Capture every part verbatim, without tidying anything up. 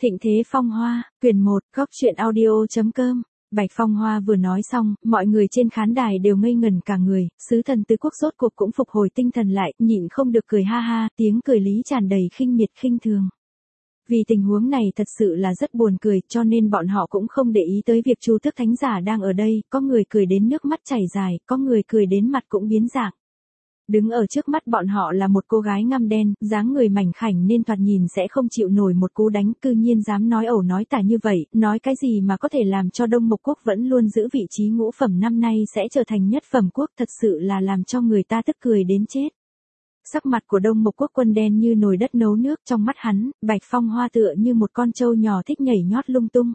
Thịnh thế phong hoa, quyển một, góc truyện audio.com. Bạch Phong Hoa vừa nói xong, mọi người trên khán đài đều ngây ngẩn cả người, sứ thần tứ quốc rốt cuộc cũng phục hồi tinh thần lại, nhịn không được cười ha ha, tiếng cười lý tràn đầy khinh miệt khinh thường. Vì tình huống này thật sự là rất buồn cười, cho nên bọn họ cũng không để ý tới việc Chu Tước Thánh Giả đang ở đây, có người cười đến nước mắt chảy dài, có người cười đến mặt cũng biến dạng. Đứng ở trước mắt bọn họ là một cô gái ngăm đen, dáng người mảnh khảnh nên thoạt nhìn sẽ không chịu nổi một cú đánh, cư nhiên dám nói ẩu nói tả như vậy, nói cái gì mà có thể làm cho Đông Mộc Quốc vẫn luôn giữ vị trí ngũ phẩm năm nay sẽ trở thành nhất phẩm quốc, thật sự là làm cho người ta tức cười đến chết. Sắc mặt của Đông Mộc Quốc quân đen như nồi đất nấu nước, trong mắt hắn, Bạch Phong Hoa tựa như một con trâu nhỏ thích nhảy nhót lung tung.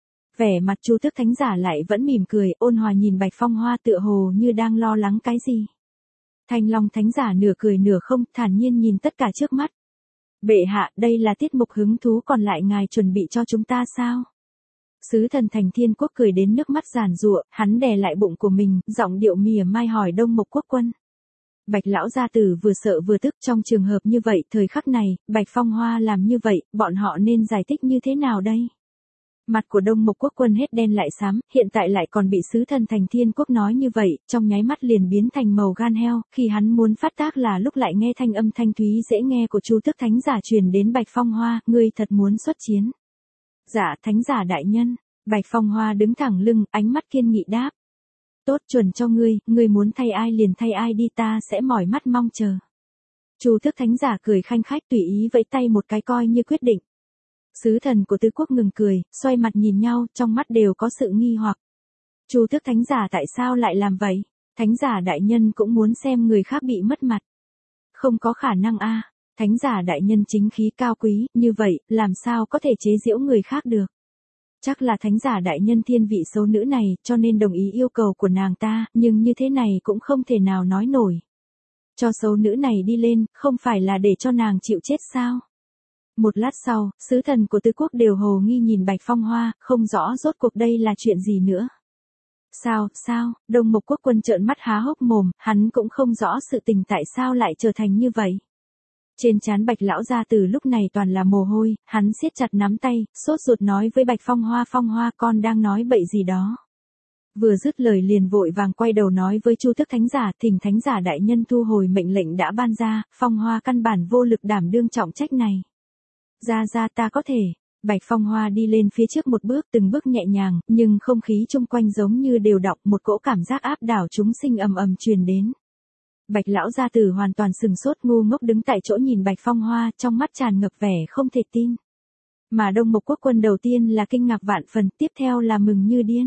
Vẻ mặt Chu Tước Thánh Giả lại vẫn mỉm cười, ôn hòa nhìn Bạch Phong Hoa tựa hồ như đang lo lắng cái gì. Thanh Long Thánh Giả nửa cười nửa không, thản nhiên nhìn tất cả trước mắt. Bệ hạ, đây là tiết mục hứng thú còn lại ngài chuẩn bị cho chúng ta sao? Sứ thần Thành Thiên Quốc cười đến nước mắt giàn giụa, hắn đè lại bụng của mình, giọng điệu mỉa mai hỏi Đông Mộc Quốc quân. Bạch lão gia tử vừa sợ vừa tức, trong trường hợp như vậy, thời khắc này, Bạch Phong Hoa làm như vậy, bọn họ nên giải thích như thế nào đây? Mặt của Đông Mộc Quốc quân hết đen lại xám, hiện tại lại còn bị sứ thần Thành Thiên Quốc nói như vậy, trong nháy mắt liền biến thành màu gan heo, khi hắn muốn phát tác là lúc lại nghe thanh âm thanh thúy dễ nghe của Chu Tước Thánh Giả truyền đến Bạch Phong Hoa, ngươi thật muốn xuất chiến. Dạ, Thánh Giả đại nhân. Bạch Phong Hoa đứng thẳng lưng, ánh mắt kiên nghị đáp. Tốt, chuẩn cho ngươi, ngươi muốn thay ai liền thay ai đi, ta sẽ mỏi mắt mong chờ. Chu Tước Thánh Giả cười khanh khách tùy ý vẫy tay một cái coi như quyết định. Sứ thần của tứ quốc ngừng cười, xoay mặt nhìn nhau, trong mắt đều có sự nghi hoặc. Chu Tước Thánh Giả tại sao lại làm vậy? Thánh Giả đại nhân cũng muốn xem người khác bị mất mặt. Không có khả năng a, Thánh Giả đại nhân chính khí cao quý, như vậy, làm sao có thể chế giễu người khác được? Chắc là Thánh Giả đại nhân thiên vị xấu nữ này, cho nên đồng ý yêu cầu của nàng ta, nhưng như thế này cũng không thể nào nói nổi. Cho xấu nữ này đi lên, không phải là để cho nàng chịu chết sao? Một lát sau, sứ thần của tứ quốc đều hồ nghi nhìn Bạch Phong Hoa, không rõ rốt cuộc đây là chuyện gì nữa. Sao, sao, Đông Mộc Quốc quân trợn mắt há hốc mồm, hắn cũng không rõ sự tình tại sao lại trở thành như vậy. Trên trán Bạch lão gia tử lúc này toàn là mồ hôi, hắn siết chặt nắm tay, sốt ruột nói với Bạch Phong Hoa, Phong Hoa con đang nói bậy gì đó. Vừa dứt lời liền vội vàng quay đầu nói với Chu Tước Thánh Giả, thỉnh Thánh Giả đại nhân thu hồi mệnh lệnh đã ban ra, Phong Hoa căn bản vô lực đảm đương trọng trách này. Ra ra ta có thể. Bạch Phong Hoa đi lên phía trước một bước, từng bước nhẹ nhàng, nhưng không khí chung quanh giống như đều đọng, một cỗ cảm giác áp đảo chúng sinh ầm ầm truyền đến. Bạch lão gia tử hoàn toàn sừng sốt ngu ngốc đứng tại chỗ nhìn Bạch Phong Hoa, trong mắt tràn ngập vẻ không thể tin. Mà Đông Mộc Quốc quân đầu tiên là kinh ngạc vạn phần, tiếp theo là mừng như điên.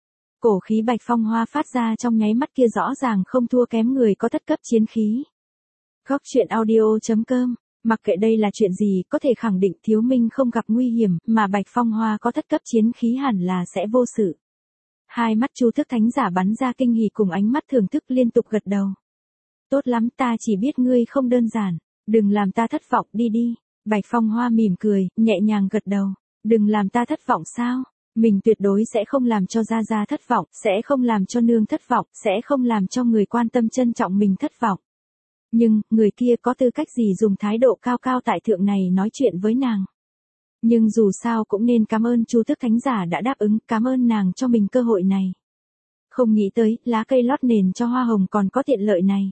Cổ khí Bạch Phong Hoa phát ra trong nháy mắt kia rõ ràng không thua kém người có thất cấp chiến khí. Góc truyện audio.com. Mặc kệ đây là chuyện gì, có thể khẳng định Thiếu Minh không gặp nguy hiểm, mà Bạch Phong Hoa có thất cấp chiến khí hẳn là sẽ vô sự. Hai mắt Chu Tước Thánh Giả bắn ra kinh hỉ cùng ánh mắt thưởng thức liên tục gật đầu. Tốt lắm, ta chỉ biết ngươi không đơn giản, đừng làm ta thất vọng, đi đi. Bạch Phong Hoa mỉm cười, nhẹ nhàng gật đầu. Đừng làm ta thất vọng sao? Mình tuyệt đối sẽ không làm cho gia gia thất vọng, sẽ không làm cho nương thất vọng, sẽ không làm cho người quan tâm trân trọng mình thất vọng. Nhưng, người kia có tư cách gì dùng thái độ cao cao tại thượng này nói chuyện với nàng. Nhưng dù sao cũng nên cảm ơn Chu Tước Thánh Giả đã đáp ứng, cảm ơn nàng cho mình cơ hội này. Không nghĩ tới, lá cây lót nền cho hoa hồng còn có tiện lợi này.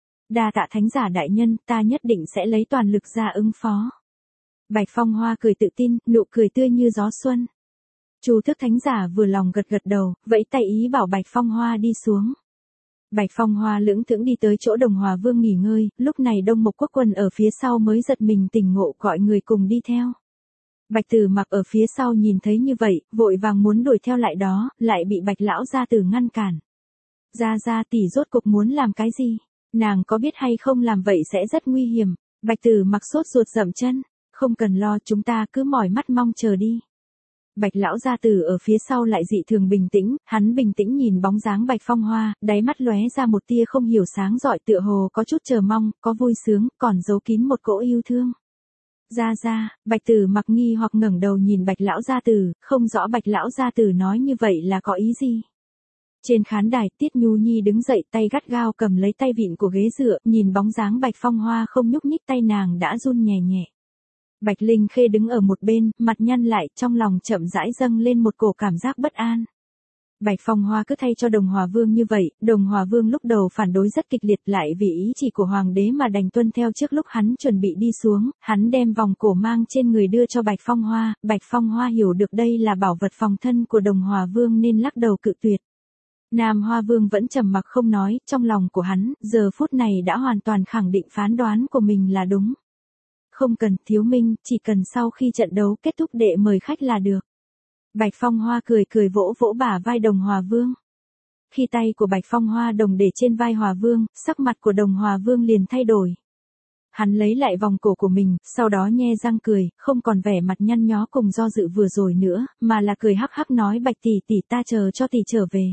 Đa tạ Thánh Giả đại nhân, ta nhất định sẽ lấy toàn lực ra ứng phó. Bạch Phong Hoa cười tự tin, nụ cười tươi như gió xuân. Chu Tước Thánh Giả vừa lòng gật gật đầu, vẫy tay ý bảo Bạch Phong Hoa đi xuống. Bạch Phong Hoa lững thững đi tới chỗ Đồng Hòa Vương nghỉ ngơi, lúc này Đông Mộc Quốc quân ở phía sau mới giật mình tỉnh ngộ gọi người cùng đi theo. Bạch Tử Mặc ở phía sau nhìn thấy như vậy, vội vàng muốn đuổi theo lại đó, lại bị Bạch lão gia tử ngăn cản. Gia gia tỷ rốt cuộc muốn làm cái gì? Nàng có biết hay không làm vậy sẽ rất nguy hiểm. Bạch Tử Mặc sốt ruột dậm chân, không cần lo, chúng ta cứ mỏi mắt mong chờ đi. Bạch lão gia tử ở phía sau lại dị thường bình tĩnh, hắn bình tĩnh nhìn bóng dáng Bạch Phong Hoa, đáy mắt lóe ra một tia không hiểu sáng rọi tựa hồ có chút chờ mong, có vui sướng, còn giấu kín một cỗ yêu thương. Gia gia, Bạch Tử Mặc nghi hoặc ngẩng đầu nhìn Bạch lão gia tử, không rõ Bạch lão gia tử nói như vậy là có ý gì. Trên khán đài, Tiết Nhu Nhi đứng dậy, tay gắt gao cầm lấy tay vịn của ghế dựa, nhìn bóng dáng Bạch Phong Hoa không nhúc nhích, tay nàng đã run nhẹ nhẹ. Bạch Linh Khê đứng ở một bên, mặt nhăn lại, trong lòng chậm rãi dâng lên một cổ cảm giác bất an. Bạch Phong Hoa cứ thay cho Đồng Hòa Vương như vậy, Đồng Hòa Vương lúc đầu phản đối rất kịch liệt, lại vì ý chỉ của Hoàng đế mà đành tuân theo. Trước lúc hắn chuẩn bị đi xuống, hắn đem vòng cổ mang trên người đưa cho Bạch Phong Hoa, Bạch Phong Hoa hiểu được đây là bảo vật phòng thân của Đồng Hòa Vương nên lắc đầu cự tuyệt. Nam Hoa Vương vẫn trầm mặc không nói, trong lòng của hắn, giờ phút này đã hoàn toàn khẳng định phán đoán của mình là đúng. Không cần, Thiếu Minh, chỉ cần sau khi trận đấu kết thúc đệ mời khách là được. Bạch Phong Hoa cười cười vỗ vỗ bả vai Đồng Hòa Vương. Khi tay của Bạch Phong Hoa đồng để trên vai Hòa Vương, sắc mặt của Đồng Hòa Vương liền thay đổi. Hắn lấy lại vòng cổ của mình, sau đó nhe răng cười, không còn vẻ mặt nhăn nhó cùng do dự vừa rồi nữa, mà là cười hắc hắc nói Bạch tỷ tỷ ta chờ cho tỷ trở về.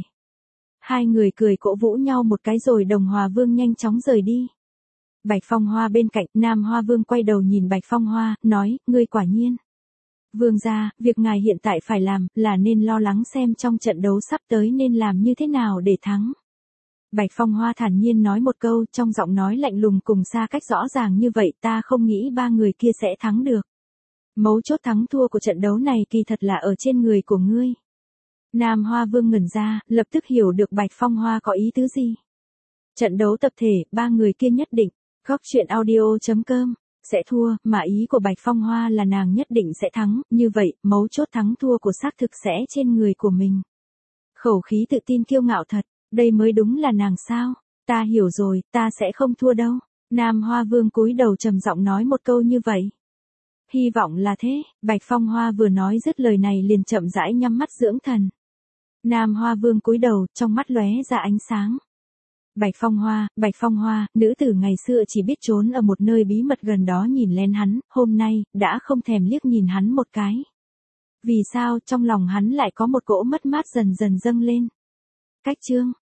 Hai người cười cổ vũ nhau một cái rồi Đồng Hòa Vương nhanh chóng rời đi. Bạch Phong Hoa bên cạnh, Nam Hoa Vương quay đầu nhìn Bạch Phong Hoa, nói, ngươi quả nhiên. Vương gia, việc ngài hiện tại phải làm, là nên lo lắng xem trong trận đấu sắp tới nên làm như thế nào để thắng. Bạch Phong Hoa thản nhiên nói một câu, trong giọng nói lạnh lùng cùng xa cách rõ ràng như vậy, ta không nghĩ ba người kia sẽ thắng được. Mấu chốt thắng thua của trận đấu này kỳ thật là ở trên người của ngươi. Nam Hoa Vương ngẩn ra, lập tức hiểu được Bạch Phong Hoa có ý tứ gì. Trận đấu tập thể, ba người kia nhất định, góc truyện audio chấm com, sẽ thua, mà ý của Bạch Phong Hoa là nàng nhất định sẽ thắng, như vậy, mấu chốt thắng thua của xác thực sẽ trên người của mình. Khẩu khí tự tin kiêu ngạo thật, đây mới đúng là nàng sao, ta hiểu rồi, ta sẽ không thua đâu. Nam Hoa Vương cúi đầu trầm giọng nói một câu như vậy. Hy vọng là thế, Bạch Phong Hoa vừa nói dứt lời này liền chậm rãi nhắm mắt dưỡng thần. Nam Hoa Vương cúi đầu, trong mắt lóe ra ánh sáng. Bạch Phong Hoa, Bạch Phong Hoa, nữ tử ngày xưa chỉ biết trốn ở một nơi bí mật gần đó nhìn lén hắn, hôm nay, đã không thèm liếc nhìn hắn một cái. Vì sao trong lòng hắn lại có một cỗ mất mát dần dần dâng lên? Cách chương